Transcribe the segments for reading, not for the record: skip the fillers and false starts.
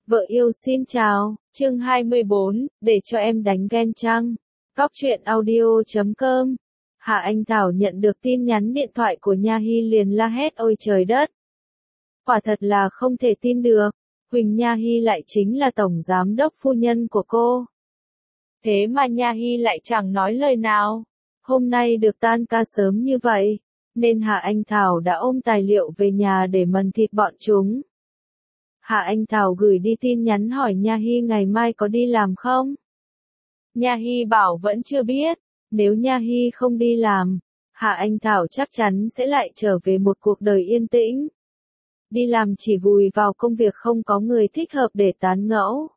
Vợ yêu xin chào, chương 24, để cho em đánh ghen chăng? Góc truyện audio.com. Hạ Anh Thảo nhận được tin nhắn điện thoại của Nha Hy liền la hét ôi trời đất. Quả thật là không thể tin được, Huỳnh Nha Hy lại chính là tổng giám đốc phu nhân của cô. Thế mà Nha Hy lại chẳng nói lời nào. Hôm nay được tan ca sớm như vậy, nên Hạ Anh Thảo đã ôm tài liệu về nhà để mần thịt bọn chúng. Hạ Anh Thảo gửi đi tin nhắn hỏi Nha Hy ngày mai có đi làm không? Nha Hy bảo vẫn chưa biết, nếu Nha Hy không đi làm, Hạ Anh Thảo chắc chắn sẽ lại trở về một cuộc đời yên tĩnh. Đi làm chỉ vùi vào công việc không có người thích hợp để tán gẫu.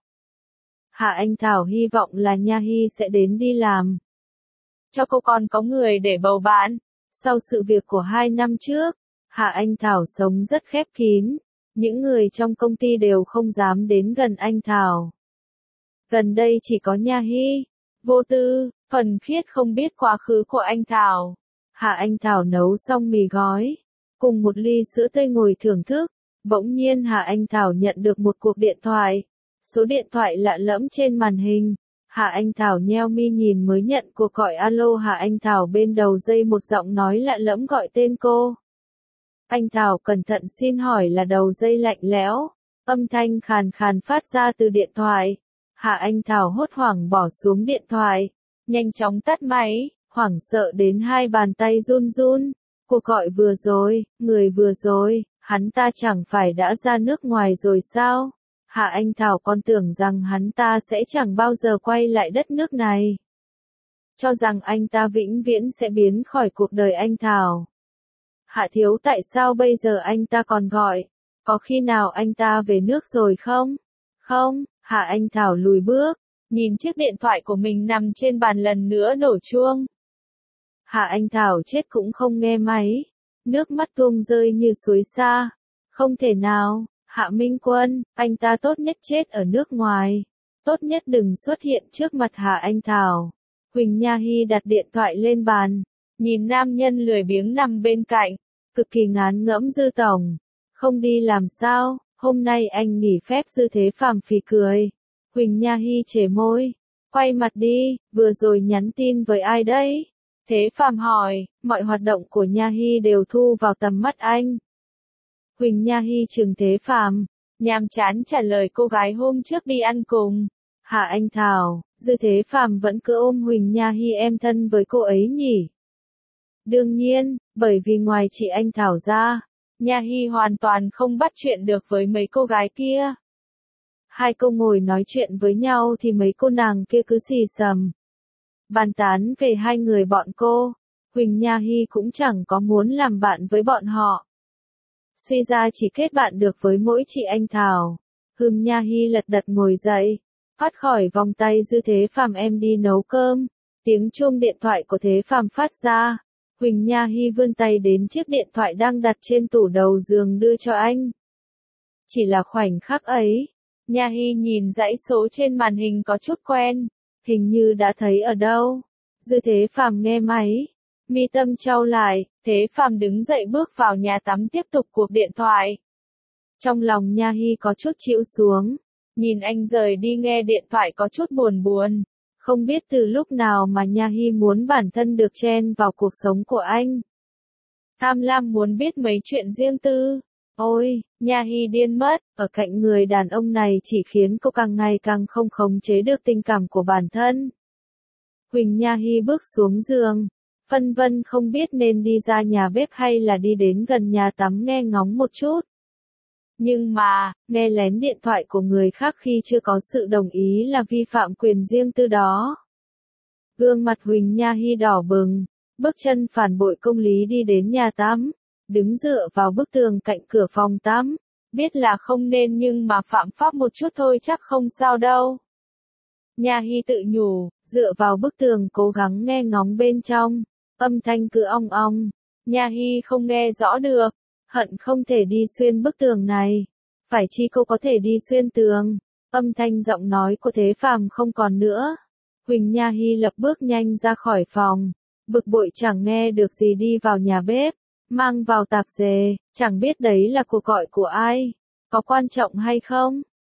Hạ Anh Thảo hy vọng là Nha Hy sẽ đến đi làm. Cho cô còn có người để bầu bạn. Sau sự việc của 2 năm trước, Hạ Anh Thảo sống rất khép kín. Những người trong công ty đều không dám đến gần anh Thảo. Gần đây chỉ có Nha Hy, vô tư, thuần khiết không biết quá khứ của anh Thảo. Hạ Anh Thảo nấu xong mì gói, cùng một ly sữa tươi ngồi thưởng thức. Bỗng nhiên Hạ Anh Thảo nhận được một cuộc điện thoại. Số điện thoại lạ lẫm trên màn hình. Hạ Anh Thảo nheo mi nhìn mới nhận cuộc gọi. Alo. Hạ Anh Thảo bên đầu dây một giọng nói lạ lẫm gọi tên cô. Anh Thảo cẩn thận xin hỏi là đầu dây lạnh lẽo, âm thanh khàn khàn phát ra từ điện thoại. Hạ Anh Thảo hốt hoảng bỏ xuống điện thoại, nhanh chóng tắt máy, hoảng sợ đến hai bàn tay run run. Cuộc gọi vừa rồi, người vừa rồi, hắn ta chẳng phải đã ra nước ngoài rồi sao? Hạ Anh Thảo còn tưởng rằng hắn ta sẽ chẳng bao giờ quay lại đất nước này. Cho rằng anh ta vĩnh viễn sẽ biến khỏi cuộc đời anh Thảo. Hạ thiếu, tại sao bây giờ anh ta còn gọi? Có khi nào anh ta về nước rồi không? Không. Hạ Anh Thảo lùi bước, nhìn chiếc điện thoại của mình nằm trên bàn lần nữa đổ chuông. Hạ Anh Thảo chết cũng không nghe máy, nước mắt tuôn rơi như suối xa. Không thể nào, Hạ Minh Quân, anh ta tốt nhất chết ở nước ngoài, tốt nhất đừng xuất hiện trước mặt Hạ Anh Thảo. Huỳnh Nha Hy đặt điện thoại lên bàn, nhìn nam nhân lười biếng nằm bên cạnh, cực kỳ ngán ngẫm. Dư tổng, không đi làm sao? Hôm nay anh nghỉ phép. Dư Thế Phàm phì cười. Huỳnh Nha Hy chề môi, quay mặt đi, vừa rồi nhắn tin với ai đấy? Thế Phàm hỏi, mọi hoạt động của Nha Hy đều thu vào tầm mắt anh. Huỳnh Nha Hy trừng Thế Phàm, nhàm chán trả lời cô gái hôm trước đi ăn cùng. Hạ Anh Thảo, Dư Thế Phàm vẫn cứ ôm Huỳnh Nha Hy em thân với cô ấy nhỉ? Đương nhiên, bởi vì ngoài chị anh Thảo ra, Nha Hy hoàn toàn không bắt chuyện được với mấy cô gái kia. Hai cô ngồi nói chuyện với nhau thì mấy cô nàng kia cứ xì xầm bàn tán về hai người bọn cô. Huỳnh Nha Hy cũng chẳng có muốn làm bạn với bọn họ. Suy ra chỉ kết bạn được với mỗi chị anh Thảo. Nha Hy lật đật ngồi dậy, thoát khỏi vòng tay Dư Thế Phàm. Em đi nấu cơm. Tiếng chuông điện thoại của Thế Phàm phát ra. Huỳnh Nha Hy vươn tay đến chiếc điện thoại đang đặt trên tủ đầu giường đưa cho anh. Chỉ là khoảnh khắc ấy, Nha Hy nhìn dãy số trên màn hình có chút quen, hình như đã thấy ở đâu. Dư Thế Phàm nghe máy, mi tâm chau lại. Thế Phàm đứng dậy bước vào nhà tắm tiếp tục cuộc điện thoại. Trong lòng Nha Hy có chút chịu xuống, nhìn anh rời đi nghe điện thoại có chút buồn buồn. Không biết từ lúc nào mà Nha Hy muốn bản thân được chen vào cuộc sống của anh. Tham lam muốn biết mấy chuyện riêng tư. Ôi, Nha Hy điên mất, ở cạnh người đàn ông này chỉ khiến cô càng ngày càng không khống chế được tình cảm của bản thân. Huỳnh Nha Hy bước xuống giường, phân vân không biết nên đi ra nhà bếp hay là đi đến gần nhà tắm nghe ngóng một chút. Nhưng mà, nghe lén điện thoại của người khác khi chưa có sự đồng ý là vi phạm quyền riêng tư đó. Gương mặt Huỳnh Nha Hy đỏ bừng, bước chân phản bội công lý đi đến nhà tắm, đứng dựa vào bức tường cạnh cửa phòng tắm. Biết là không nên nhưng mà phạm pháp một chút thôi chắc không sao đâu. Nha Hy tự nhủ, dựa vào bức tường cố gắng nghe ngóng bên trong, âm thanh cứ ong ong. Nha Hy không nghe rõ được, hận không thể đi xuyên bức tường này. Phải chi cô có thể đi xuyên tường? Âm thanh giọng nói của Thế Phàm không còn nữa. Huỳnh Nha Hy lập bước nhanh ra khỏi phòng, bực bội chẳng nghe được gì đi vào nhà bếp, mang vào tạp dề, chẳng biết đấy là cuộc gọi của ai, có quan trọng hay không.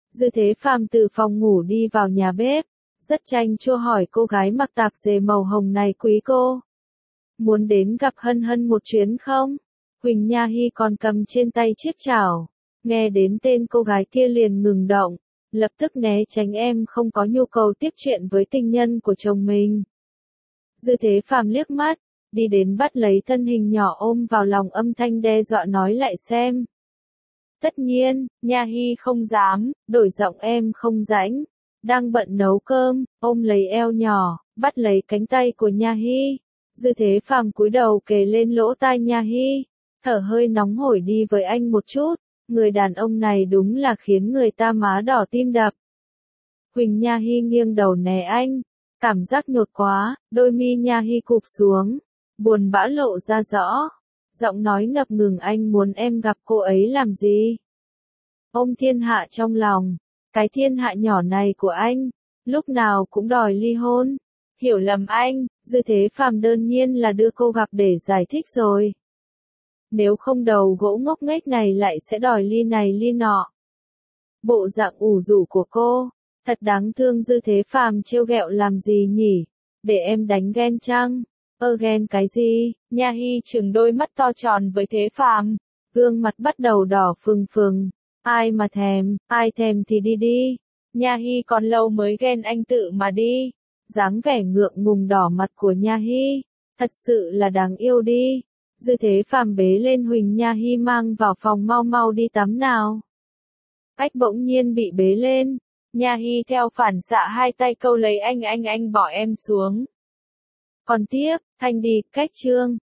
Dư Thế Phàm từ phòng ngủ đi vào nhà bếp, rất chanh chua hỏi cô gái mặc tạp dề màu hồng này, quý cô muốn đến gặp Hân Hân một chuyến không? Huỳnh Nha Hy còn cầm trên tay chiếc chảo, nghe đến tên cô gái kia liền ngừng động, lập tức né tránh, em không có nhu cầu tiếp chuyện với tình nhân của chồng mình. Dư Thế Phàm liếc mắt, đi đến bắt lấy thân hình nhỏ ôm vào lòng, âm thanh đe dọa nói, lại xem. Tất nhiên, Nha Hy không dám, đổi giọng, em không rảnh, đang bận nấu cơm, ôm lấy eo nhỏ, bắt lấy cánh tay của Nha Hy. Dư Thế Phàm cúi đầu kề lên lỗ tai Nha Hy, thở hơi nóng hổi, đi với anh một chút, người đàn ông này đúng là khiến người ta má đỏ tim đập. Huỳnh Nha Hy nghiêng đầu né anh, cảm giác nhột quá, đôi mi Nha Hy cụp xuống, buồn bã lộ ra rõ, giọng nói ngập ngừng, anh muốn em gặp cô ấy làm gì? Ôm thiên hạ trong lòng, cái thiên hạ nhỏ này của anh, lúc nào cũng đòi ly hôn. Hiểu lầm anh, Dư Thế Phàm đơn nhiên là đưa cô gặp để giải thích rồi. Nếu không đầu gỗ ngốc nghếch này lại sẽ đòi ly này ly nọ. Bộ dạng ủ rũ của cô, thật đáng thương. Dư Thế Phàm trêu ghẹo làm gì nhỉ? Để em đánh ghen chăng? Ghen cái gì? Nha Hy trừng đôi mắt to tròn với Thế Phàm, gương mặt bắt đầu đỏ phừng phừng. Ai mà thèm, ai thèm thì đi đi. Nha Hy còn lâu mới ghen, anh tự mà đi. Dáng vẻ ngượng ngùng đỏ mặt của Nha Hy, thật sự là đáng yêu đi. Dư Thế Phàm bế lên Huỳnh Nha Hy mang vào phòng, mau mau đi tắm nào. Ách bỗng nhiên bị bế lên, Nha Hy theo phản xạ hai tay câu lấy anh bỏ em xuống. Còn tiếp, Thanh đi, cách chương.